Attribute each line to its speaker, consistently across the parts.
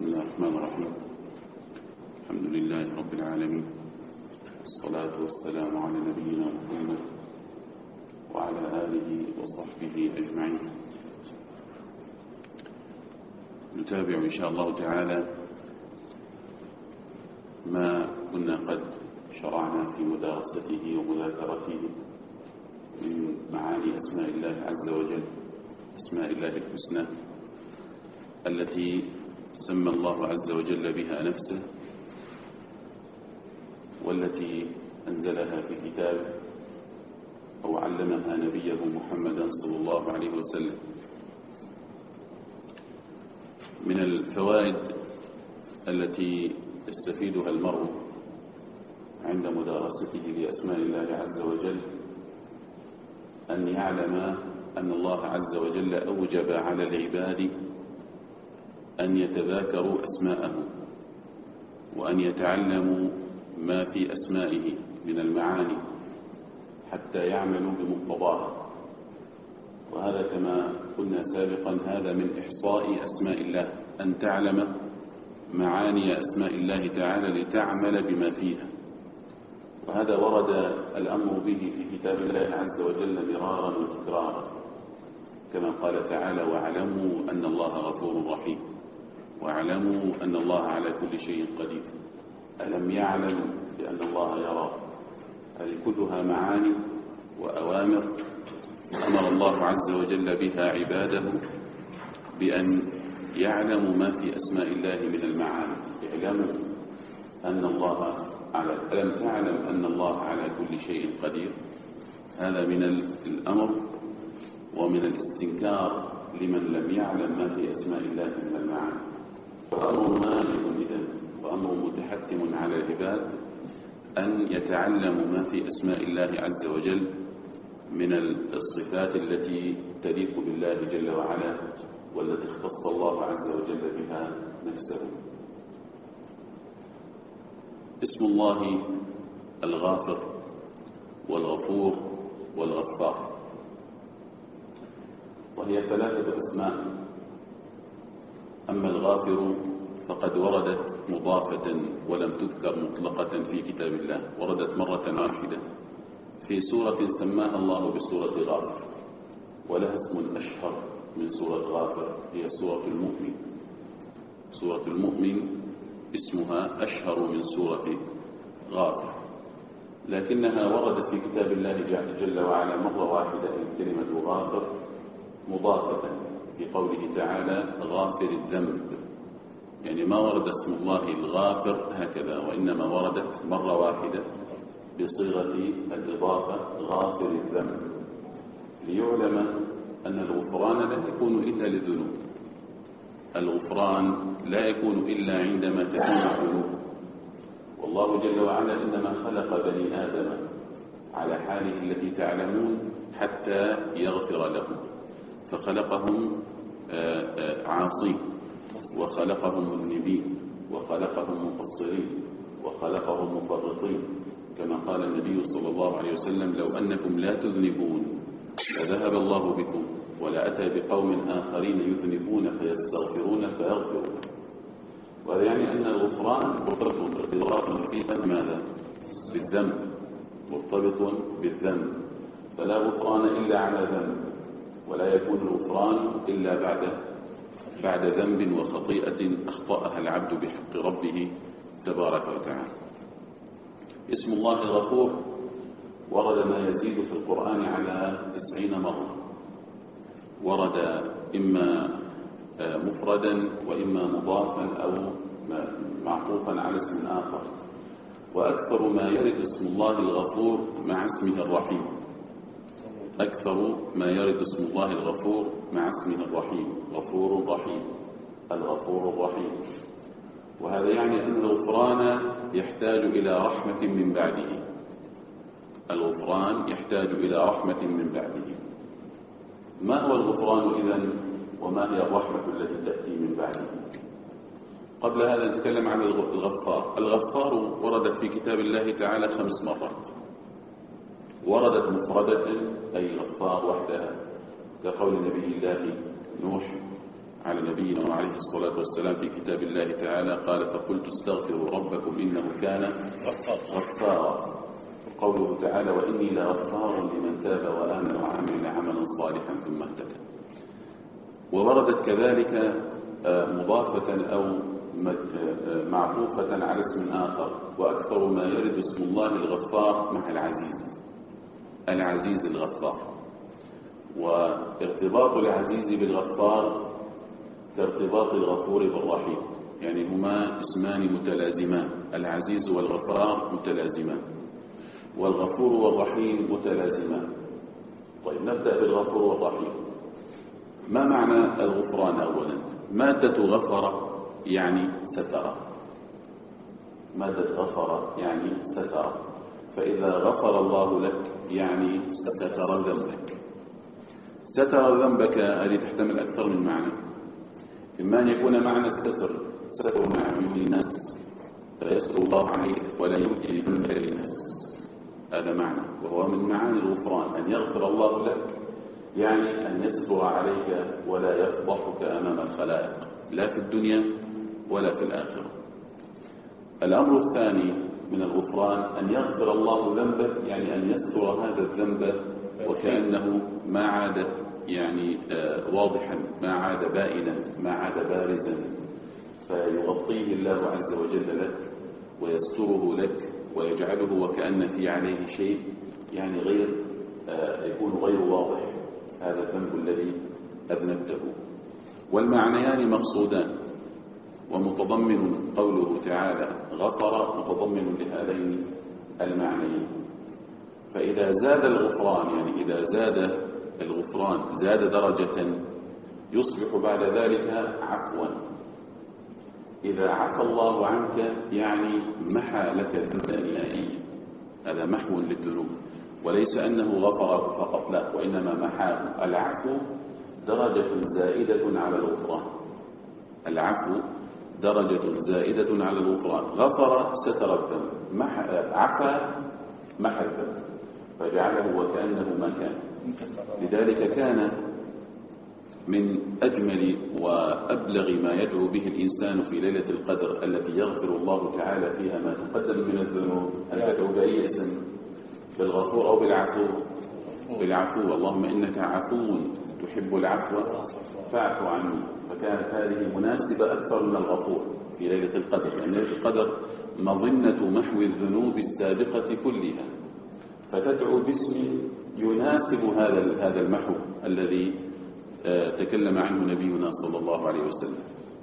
Speaker 1: بسم الله الرحمن الرحيم. الحمد لله رب العالمين، والصلاة والسلام على نبينا محمد وعلى آله وصحبه أجمعين. نتابع إن شاء الله تعالى ما كنا قد شرعنا في مدارسته ومذاكرته من معاني أسماء الله عز وجل، أسماء الله الحسنى التي سمى الله عز وجل بها نفسه، والتي أنزلها في كتابه أو علمها نبيه محمدا صلى الله عليه وسلم. من الفوائد التي يستفيدها المرء عند مدارسته لأسماء الله عز وجل أن يعلم أن الله عز وجل أوجب على العباد أن يتذاكروا أسماءه وأن يتعلموا ما في أسمائه من المعاني حتى يعملوا بمقتضاها. وهذا كما قلنا سابقا هذا من إحصاء أسماء الله، أن تعلم معاني أسماء الله تعالى لتعمل بما فيها. وهذا ورد الأمر به في كتاب الله عز وجل مرارا وتكرارا، كما قال تعالى: واعلموا أن الله غفور رحيم، واعلموا أن الله على كل شيء قدير. ألم يعلموا بأن الله يرى؟ هذه كلها معاني وأوامر أمر الله عز وجل بها عباده بأن يعلموا ما في أسماء الله من المعاني. اعلموا أن الله على، ألم تعلم أن الله على كل شيء قدير. هذا من الأمر ومن الاستنكار لمن لم يعلم ما في أسماء الله من المعاني. وأمر مانع إذن، وأمر متحتم على العباد أن يتعلموا ما في أسماء الله عز وجل من الصفات التي تليق بالله جل وعلا والتي اختص الله عز وجل بها نفسه. اسم الله الغافر والغفور والغفار، وهي ثلاثة أسماء. أما الغافر فقد وردت مضافة ولم تذكر مطلقة في كتاب الله، وردت مرة واحدة في سورة سماها الله بسورة غافر، ولها اسم أشهر من سورة غافر، هي سورة المؤمن. سورة المؤمن اسمها أشهر من سورة غافر، لكنها وردت في كتاب الله جل وعلا مرة واحدة كلمة غافر مضافة في قوله تعالى: غافر الذنب. يعني ما ورد اسم الله الغافر هكذا، وإنما وردت مرة واحدة بصيغة الإضافة: غافر الذنب، ليعلم أن الغفران لا يكون إلا للذنوب. الغفران لا يكون إلا عندما تكون الذنوب. والله جل وعلا إنما خلق بني آدم على حاله التي تعلمون حتى يغفر لهم، فخلقهم عاصين، وخلقهم مذنبين، وخلقهم مقصرين، وخلقهم مفرطين، كما قال النبي صلى الله عليه وسلم: لو أنكم لا تذنبون لذهب الله بكم ولأتى بقوم آخرين يذنبون فيستغفرون فيغفر لهم. وهذا يعني أن الغفران مرتبط في ماذا؟ بالذنب، مرتبط بالذنب، فلا غفران إلا على ذنب، ولا يكون الغفران إلا بعد ذنب وخطيئة أخطأها العبد بحق ربه تبارك وتعالى. اسم الله الغفور ورد ما يزيد في القرآن على 90 مرة، ورد إما مفردا وإما مضافا أو معطوفا على اسم آخر. وأكثر ما يرد اسم الله الغفور مع اسمه الرحيم، أكثر ما يرد اسم الله الغفور مع اسمه الرحيم، غفور رحيم، الغفور الرحيم. وهذا يعني أن الغفران يحتاج إلى رحمة من بعده، الغفران يحتاج إلى رحمة من بعده. ما هو الغفران إذن؟ وما هي الرحمة التي تأتي من بعده؟ قبل هذا نتكلم عن الغفار. الغفار وردت في كتاب الله تعالى 5 مرات، وردت مفردة أي غفار وحدها، كقول نبي الله نوح: على نبينا وعليه الصلاة والسلام في كتاب الله تعالى قال فقلت استغفروا ربكم إنه كان غفارا. قوله تعالى وإني لغفار لمن تاب وآمن وعمل عملا صالحا ثم اهتدى. ووردت كذلك مضافة أو معطوفة على اسم آخر، وأكثر ما يرد اسم الله الغفار مع العزيز الغفار. وارتباط العزيز بالغفار كارتباط الغفور بالرحيم، يعني هما اسمان متلازمان، العزيز والغفار متلازمان، والغفور والرحيم متلازمان. طيب نبدأ بالغفور والرحيم. ما معنى الغفران أولا؟ مادة غفر يعني ستر، مادة غفر يعني ستر، فإذا غفر الله لك يعني ستر ذنبك. ستر ذنبك هذه تحتمل أكثر من معنى، إما أن يكون معنى الستر ستر مع عيون الناس فيستر الله عليك ولا يؤتي ذنبك للناس، هذا معنى، وهو من معاني الغفران أن يغفر الله لك، يعني أن يستر عليك ولا يفضحك أمام الخلائق لا في الدنيا ولا في الآخرة. الأمر الثاني من الغفران أن يغفر الله ذنبك، يعني أن يستر هذا الذنب وكأنه ما عاد يعني واضحا، ما عاد بائنا، ما عاد بارزا، فيغطيه الله عز وجل لك ويستره لك ويجعله وكأن في عليه شيء، يعني يكون غير واضح هذا الذنب الذي أذنبته. والمعنيان مقصودان، ومتضمن قوله تعالى غفر متضمن لهذين المعنيين. فإذا زاد الغفران، يعني إذا زاد الغفران زاد درجة يصبح بعد ذلك عفوا. إذا عفى الله عنك يعني محى لك ذنبا نهائيا، هذا محو للذنوب، وليس أنه غفر فقط، لا، وإنما محاه. العفو درجة زائدة على الغفران، العفو درجة زائدة على الغفران. غفر ستر الذنب، عفى محى الذنب فجعله وكأنه ما كان. لذلك كان من أجمل وأبلغ ما يدعو به الإنسان في ليلة القدر التي يغفر الله تعالى فيها ما تقدم من الذنوب أن تدعو بأي اسم؟ بالغفور أو بالعفو؟ بالعفو. اللهم إنك عفو تحب العفو فاعف عني. فكانت هذه مناسبة أكثر من الغفور في ليلة القدر، لأن ليلة القدر مظنة محو الذنوب السابقة كلها، فتدعو باسم يناسب هذا المحو الذي تكلم عنه نبينا صلى الله عليه وسلم.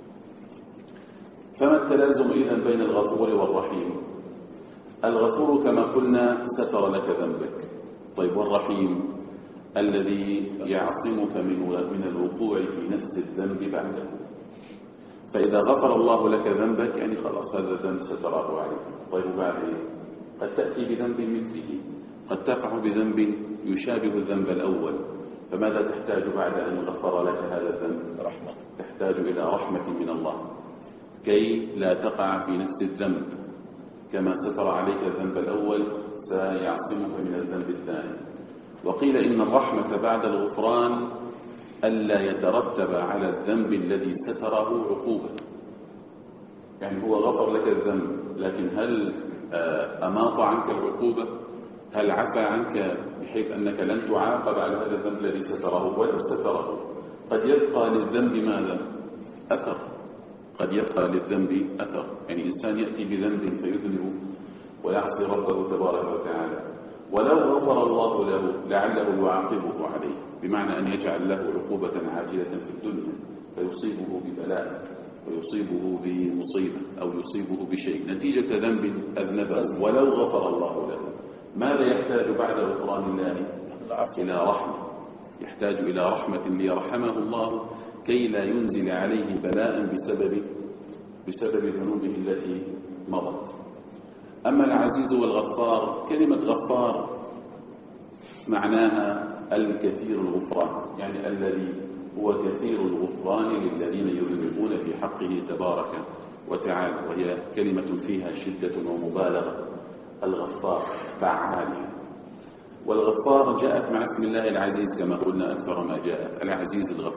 Speaker 1: فما التلازم إذن بين الغفور والرحيم؟ الغفور كما قلنا ستر لك ذنبك. طيب والرحيم الذي يعصمك من الوقوع في نفس الذنب بعده. فإذا غفر الله لك ذنبك يعني خلاص هذا الذنب ستراه عليك. طيب وبعدين قد تأتي بذنب مثله، قد تقع بذنب يشابه الذنب الأول، فماذا تحتاج بعد أن غفر لك هذا الذنب؟ رحمة. تحتاج إلى رحمة من الله كي لا تقع في نفس الذنب، كما ستر عليك الذنب الأول سيعصمك من الذنب الثاني. وقيل إن الرحمة بعد الغفران ألا يترتب على الذنب الذي ستره عقوبة. يعني هو غفر لك الذنب، لكن هل أماط عنك العقوبة؟ هل عفى عنك بحيث أنك لن تعاقب على هذا الذنب الذي ستره؟ ولو ستره قد يبقى للذنب ماذا؟ أثر. قد يبقى للذنب أثر، يعني إنسان يأتي بذنب فيذنب ويعصي ربه تبارك وتعالى، ولو غفر الله له لعله يعاقبه عليه، بمعنى أن يجعل له عقوبة عاجلة في الدنيا فيصيبه ببلاء ويصيبه بمصيبة أو يصيبه بشيء نتيجة ذنب أذنبه ولو غفر الله له. ماذا يحتاج بعد غفران الله؟ إلى رحمة، يحتاج إلى رحمة ليرحمه الله كي لا ينزل عليه بلاء بسبب ذنوبه التي مضت. أما العزيز والغفار، كلمة غفار معناها الكثير الغفران، يعني الذي هو كثير الغفران للذين يذنبون في حقه تبارك وتعالى، وهي كلمة فيها شدة ومبالغة. الغفار فعال، والغفار جاءت مع اسم الله العزيز كما قلنا أكثر ما جاءت، العزيز الغفار.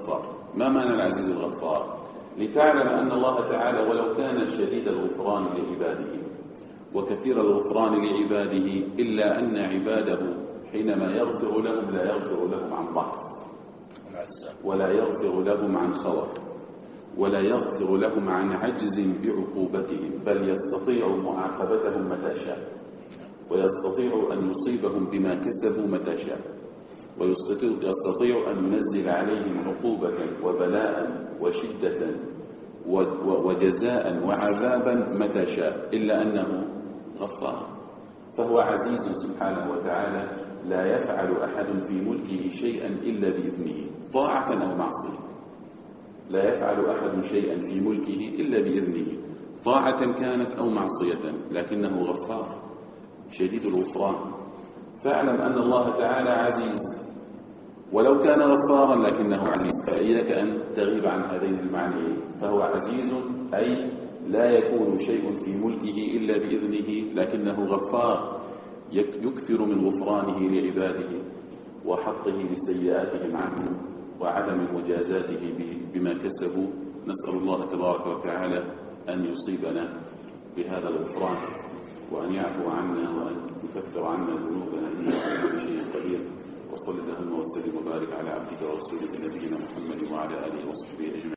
Speaker 1: ما معنى العزيز الغفار؟ لتعلم أن الله تعالى ولو كان شديد الغفران لعباده وكثير الغفران لعباده، إلا أن عباده حينما يغفر لهم لا يغفر لهم عن ضعف، ولا يغفر لهم عن خور، ولا يغفر لهم عن عجز بعقوبتهم، بل يستطيع معاقبتهم متى شاء، ويستطيع أن يصيبهم بما كسبوا متى شاء، ويستطيع أن ينزل عليهم عقوبة وبلاء وشدة وجزاء وعذابا متى شاء، إلا أنه غفار. فهو عزيز سبحانه وتعالى، لا يفعل أحد في ملكه شيئا إلا بإذنه، طاعة أو معصية. لا يفعل أحد شيئا في ملكه إلا بإذنه، طاعة كانت أو معصية، لكنه غفار شديد الغفران. فاعلم أن الله تعالى عزيز، ولو كان غفارا لكنه عزيز، فإياك أن تغيب عن هذين المعنيين. فهو عزيز أي لا يكون شيء في ملكه إلا بإذنه، لكنه غفار يكثر من غفرانه لعباده وحقه بسيئاتهم عنه وعدم مجازاته بما كسبوا. نسأل الله تبارك وتعالى أن يصيبنا بهذا الغفران، وأن يعفو عنا، وأن يكفر عنا ذنوبنا، إنه بكل شيء قدير. وصل اللهم وسلم وبارك على عبدك ورسولك نبينا محمد وعلى آله وصحبه أجمعين.